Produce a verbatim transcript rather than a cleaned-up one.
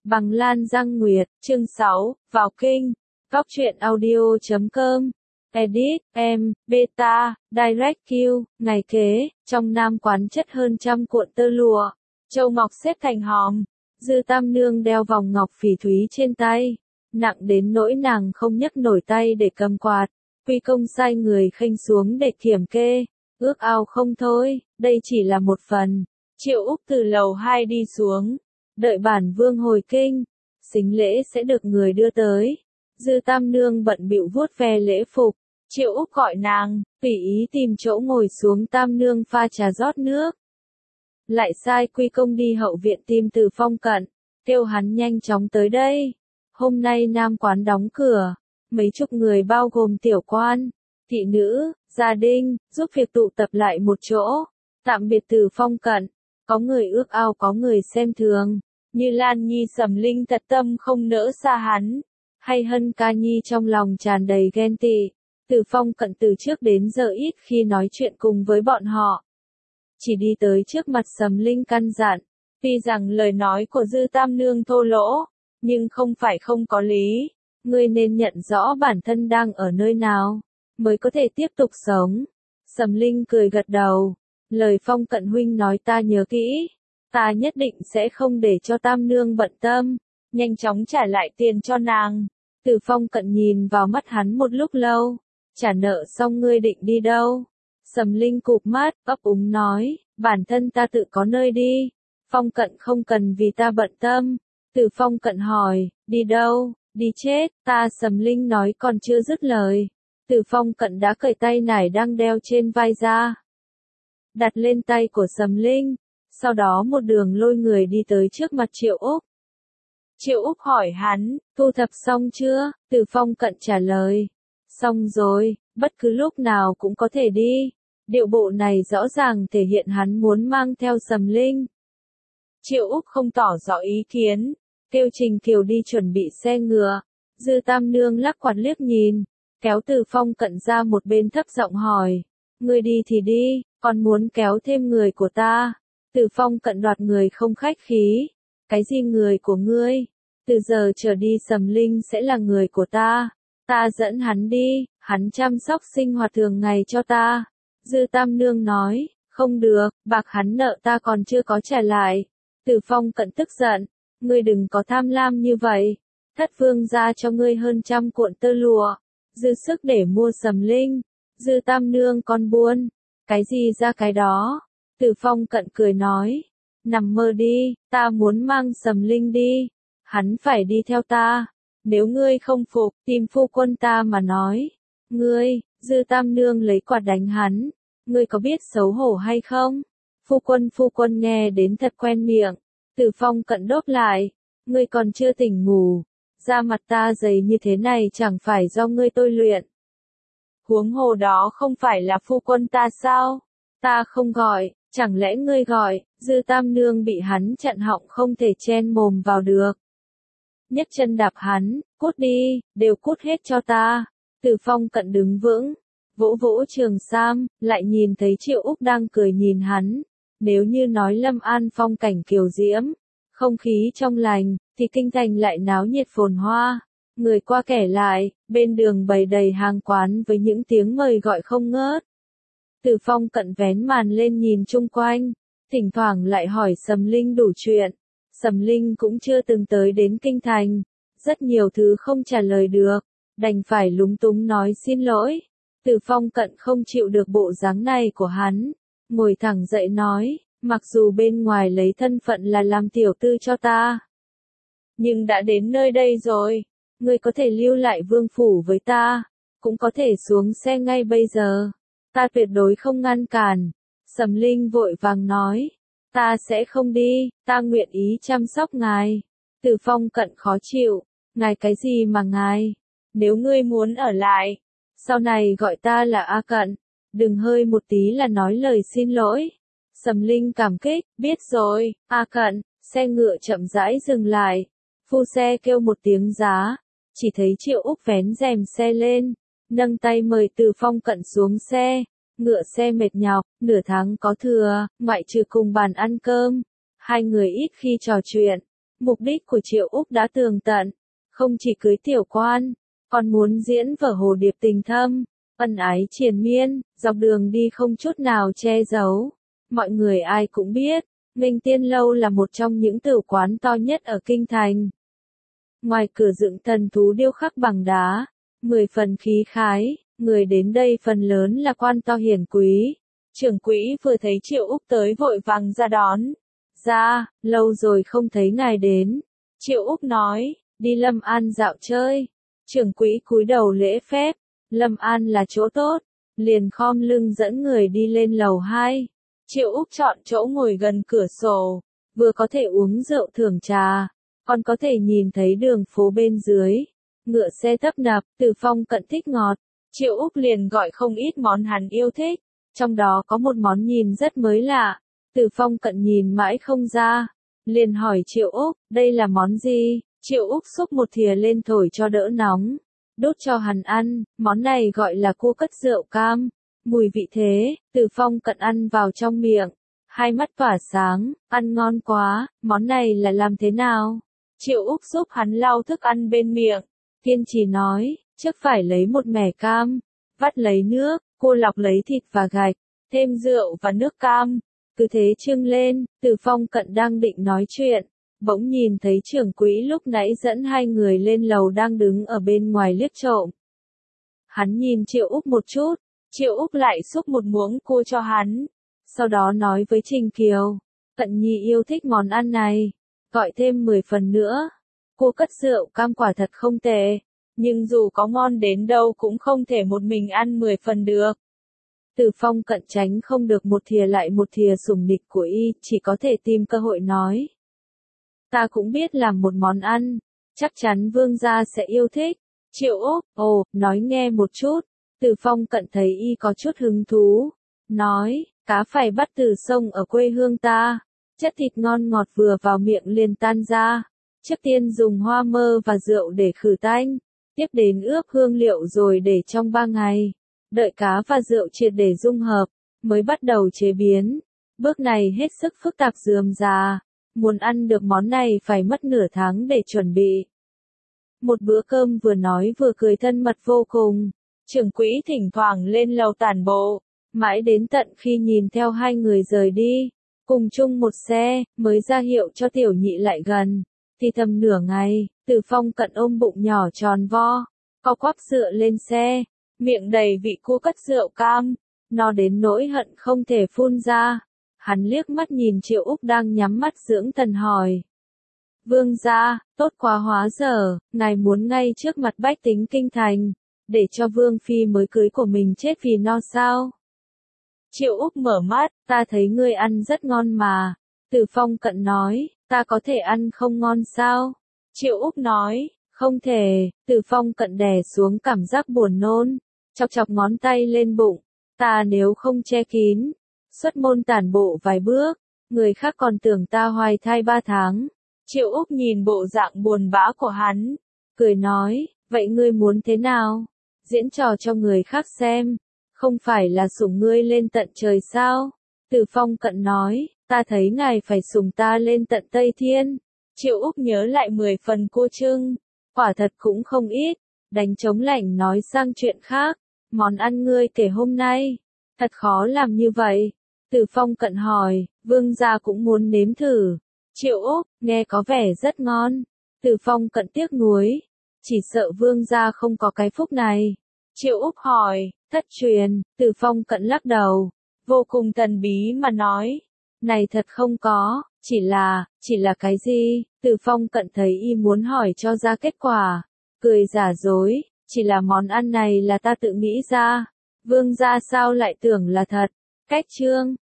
Bằng Lan Giang Nguyệt, chương sáu, vào kinh. Góc truyện audio chấm com. Edit, em, Beta, Direct Q, ngày kế, trong Nam quán chất hơn trăm cuộn tơ lụa. Châu ngọc xếp thành hòm. Dư Tam Nương đeo vòng ngọc phỉ thúy trên tay. Nặng đến nỗi nàng không nhấc nổi tay để cầm quạt. Quy công sai người khênh xuống để kiểm kê. Ước ao không thôi, đây chỉ là một phần. Triệu Úc từ lầu hai đi xuống. Đợi bản vương hồi kinh. Sính lễ sẽ được người đưa tới. Dư Tam Nương bận bịu vuốt ve lễ phục. Triệu Úc gọi nàng, tùy ý tìm chỗ ngồi xuống. Tam Nương pha trà rót nước. Lại sai Quy công đi hậu viện tìm Từ Phong Cận. Kêu hắn nhanh chóng tới đây. Hôm nay Nam quán đóng cửa. Mấy chục người bao gồm tiểu quan, thị nữ, gia đình, giúp việc tụ tập lại một chỗ. Tạm biệt Từ Phong Cận. Có người ước ao có người xem thường. Như Lan Nhi Sầm Linh thật tâm không nỡ xa hắn. Hay Hân Ca Nhi trong lòng tràn đầy ghen tị. Từ Phong Cận từ trước đến giờ ít khi nói chuyện cùng với bọn họ. Chỉ đi tới trước mặt Sầm Linh căn dặn. Tuy rằng lời nói của Dư Tam Nương thô lỗ, nhưng không phải không có lý. Ngươi nên nhận rõ bản thân đang ở nơi nào, mới có thể tiếp tục sống. Sầm Linh cười gật đầu. Lời Phong Cận huynh nói ta nhớ kỹ. Ta nhất định sẽ không để cho Tam Nương bận tâm. Nhanh chóng trả lại tiền cho nàng. Từ Phong Cận nhìn vào mắt hắn một lúc lâu. Trả nợ xong ngươi định đi đâu? Sầm Linh cụp mắt, ấp úng nói. Bản thân ta tự có nơi đi. Phong Cận không cần vì ta bận tâm. Từ Phong Cận hỏi, đi đâu? Đi chết, ta Sầm Linh nói còn chưa dứt lời. Từ Phong Cận đã cởi tay nải đang đeo trên vai ra. Đặt lên tay của Sầm Linh. Sau đó một đường lôi người đi tới trước mặt Triệu Úc. Triệu Úc hỏi hắn, thu thập xong chưa? Từ Phong Cận trả lời. Xong rồi, bất cứ lúc nào cũng có thể đi. Điệu bộ này rõ ràng thể hiện hắn muốn mang theo Sầm Linh. Triệu Úc không tỏ rõ ý kiến. Kêu Trình Kiều đi chuẩn bị xe ngựa. Dư Tam Nương lắc quạt liếc nhìn. Kéo Từ Phong Cận ra một bên thấp giọng hỏi. Ngươi đi thì đi, còn muốn kéo thêm người của ta. Từ Phong Cận đoạt người không khách khí. Cái gì người của ngươi? Từ giờ trở đi Sầm Linh sẽ là người của ta. Ta dẫn hắn đi, hắn chăm sóc sinh hoạt thường ngày cho ta. Dư Tam Nương nói, không được, bạc hắn nợ ta còn chưa có trả lại. Từ Phong Cận tức giận, ngươi đừng có tham lam như vậy. Thất vương ra cho ngươi hơn trăm cuộn tơ lụa, dư sức để mua Sầm Linh. Dư Tam Nương còn buôn, cái gì ra cái đó. Từ Phong Cận cười nói, nằm mơ đi, ta muốn mang Sầm Linh đi. Hắn phải đi theo ta. Nếu ngươi không phục, tìm phu quân ta mà nói. Ngươi, Dư Tam Nương lấy quạt đánh hắn. Ngươi có biết xấu hổ hay không? Phu quân phu quân nghe đến thật quen miệng. Từ Phong Cận đốt lại. Ngươi còn chưa tỉnh ngủ. Da mặt ta dày như thế này chẳng phải do ngươi tôi luyện. Huống hồ đó không phải là phu quân ta sao? Ta không gọi, chẳng lẽ ngươi gọi? Dư Tam Nương bị hắn chặn họng không thể chen mồm vào được. Nhấc chân đạp hắn, cút đi, đều cút hết cho ta. Từ Phong Cận đứng vững, vỗ vỗ trường sam, lại nhìn thấy Triệu Úc đang cười nhìn hắn. Nếu như nói Lâm An phong cảnh kiều diễm, không khí trong lành, thì kinh thành lại náo nhiệt phồn hoa. Người qua kẻ lại, bên đường bày đầy hàng quán với những tiếng mời gọi không ngớt. Từ Phong Cận vén màn lên nhìn chung quanh, thỉnh thoảng lại hỏi Sầm Linh đủ chuyện. Sầm Linh cũng chưa từng tới đến kinh thành, rất nhiều thứ không trả lời được, đành phải lúng túng nói xin lỗi. Từ Phong Cận không chịu được bộ dáng này của hắn, ngồi thẳng dậy nói, mặc dù bên ngoài lấy thân phận là làm tiểu tư cho ta, nhưng đã đến nơi đây rồi, ngươi có thể lưu lại vương phủ với ta, cũng có thể xuống xe ngay bây giờ, ta tuyệt đối không ngăn cản. Sầm Linh vội vàng nói, ta sẽ không đi, ta nguyện ý chăm sóc ngài. Từ Phong Cận khó chịu, ngài cái gì mà ngài, nếu ngươi muốn ở lại, sau này gọi ta là A Cận, đừng hơi một tí là nói lời xin lỗi. Sầm Linh cảm kích, biết rồi, A Cận. Xe ngựa chậm rãi dừng lại, phu xe kêu một tiếng giá, chỉ thấy Triệu Úc vén rèm xe lên, nâng tay mời Từ Phong Cận xuống xe. Ngựa xe mệt nhọc, nửa tháng có thừa, ngoại trừ cùng bàn ăn cơm, hai người ít khi trò chuyện. Mục đích của Triệu Úc đã tường tận, không chỉ cưới tiểu quan, còn muốn diễn vở hồ điệp tình thâm, ân ái triền miên, dọc đường đi không chút nào che giấu. Mọi người ai cũng biết, Nghênh Tiên Lâu là một trong những tử quán to nhất ở Kinh Thành. Ngoài cửa dựng thần thú điêu khắc bằng đá, mười phần khí khái, người đến đây phần lớn là quan to hiển quý. Trưởng quỹ vừa thấy Triệu Úc tới vội vàng ra đón. Ra, lâu rồi không thấy ngài đến. Triệu Úc nói, đi Lâm An dạo chơi. Trưởng quỹ cúi đầu lễ phép, Lâm An là chỗ tốt, liền khom lưng dẫn người đi lên lầu hai. Triệu Úc chọn chỗ ngồi gần cửa sổ, vừa có thể uống rượu thưởng trà, còn có thể nhìn thấy đường phố bên dưới. Ngựa xe tấp nập, Từ Phong cận thích ngọt, Triệu Úc liền gọi không ít món hắn yêu thích, trong đó có một món nhìn rất mới lạ. Từ Phong cận nhìn mãi không ra, liền hỏi Triệu Úc, đây là món gì? Triệu Úc xúc một thìa lên thổi cho đỡ nóng, đốt cho hắn ăn, món này gọi là cua cất rượu cam, mùi vị thế. Từ Phong cận ăn vào trong miệng, hai mắt tỏa sáng, ăn ngon quá, món này là làm thế nào? Triệu Úc giúp hắn lau thức ăn bên miệng, kiên trì nói, trước phải lấy một mẻ cam, vắt lấy nước, cô lọc lấy thịt và gạch, thêm rượu và nước cam, cứ thế trưng lên. Từ Phong cận đang định nói chuyện, bỗng nhìn thấy trưởng quỹ lúc nãy dẫn hai người lên lầu đang đứng ở bên ngoài liếc trộm. Hắn nhìn Triệu Úc một chút, Triệu Úc lại xúc một muỗng cua cho hắn, sau đó nói với Trình Kiều, Cận Nhi yêu thích món ăn này, gọi thêm mười phần nữa. Cua cất rượu cam quả thật không tệ, nhưng dù có ngon đến đâu cũng không thể một mình ăn mười phần được. Từ Phong cận tránh không được một thìa lại một thìa sủng nịch của y, chỉ có thể tìm cơ hội nói. Ta cũng biết làm một món ăn, chắc chắn vương gia sẽ yêu thích. Triệu Úc, ồ, nói nghe một chút. Từ Phong cận thấy y có chút hứng thú, nói, cá phải bắt từ sông ở quê hương ta, chất thịt ngon ngọt vừa vào miệng liền tan ra. Trước tiên dùng hoa mơ và rượu để khử tanh, tiếp đến ướp hương liệu rồi để trong ba ngày. Đợi cá và rượu triệt để dung hợp, mới bắt đầu chế biến. Bước này hết sức phức tạp rườm rà, muốn ăn được món này phải mất nửa tháng để chuẩn bị. Một bữa cơm vừa nói vừa cười thân mật vô cùng. Trưởng quỹ thỉnh thoảng lên lầu tản bộ, mãi đến tận khi nhìn theo hai người rời đi, cùng chung một xe, mới ra hiệu cho tiểu nhị lại gần. Thì thầm nửa ngày, Từ Phong cận ôm bụng nhỏ tròn vo, co quắp dựa lên xe, miệng đầy vị cua cất rượu cam, no đến nỗi hận không thể phun ra. Hắn liếc mắt nhìn Triệu Úc đang nhắm mắt dưỡng thần hỏi. Vương gia, tốt quá hóa giờ, ngài muốn ngay trước mặt bách tính kinh thành, để cho Vương Phi mới cưới của mình chết vì no sao? Triệu Úc mở mắt, ta thấy ngươi ăn rất ngon mà. Từ Phong cận nói, ta có thể ăn không ngon sao? Triệu Úc nói, không thể. Từ Phong cận đè xuống cảm giác buồn nôn, chọc chọc ngón tay lên bụng, ta nếu không che kín, xuất môn tản bộ vài bước, người khác còn tưởng ta hoài thai ba tháng. Triệu Úc nhìn bộ dạng buồn bã của hắn, cười nói, vậy ngươi muốn thế nào? Diễn trò cho người khác xem, không phải là sủng ngươi lên tận trời sao? Từ Phong cận nói, ta thấy ngài phải sủng ta lên tận Tây Thiên. Triệu Úc nhớ lại mười phần cua trưng, quả thật cũng không ít, đánh trống lạnh nói sang chuyện khác, món ăn ngươi kể hôm nay, thật khó làm như vậy. Từ Phong cận hỏi, vương gia cũng muốn nếm thử. Triệu Úc, nghe có vẻ rất ngon. Từ Phong cận tiếc nuối, chỉ sợ vương gia không có cái phúc này. Triệu Úc hỏi, thất truyền. Từ Phong cận lắc đầu, vô cùng thần bí mà nói, này thật không có, chỉ là, chỉ là cái gì? Từ Phong cận thấy y muốn hỏi cho ra kết quả, cười giả dối, chỉ là món ăn này là ta tự nghĩ ra, vương gia sao lại tưởng là thật. Cách chương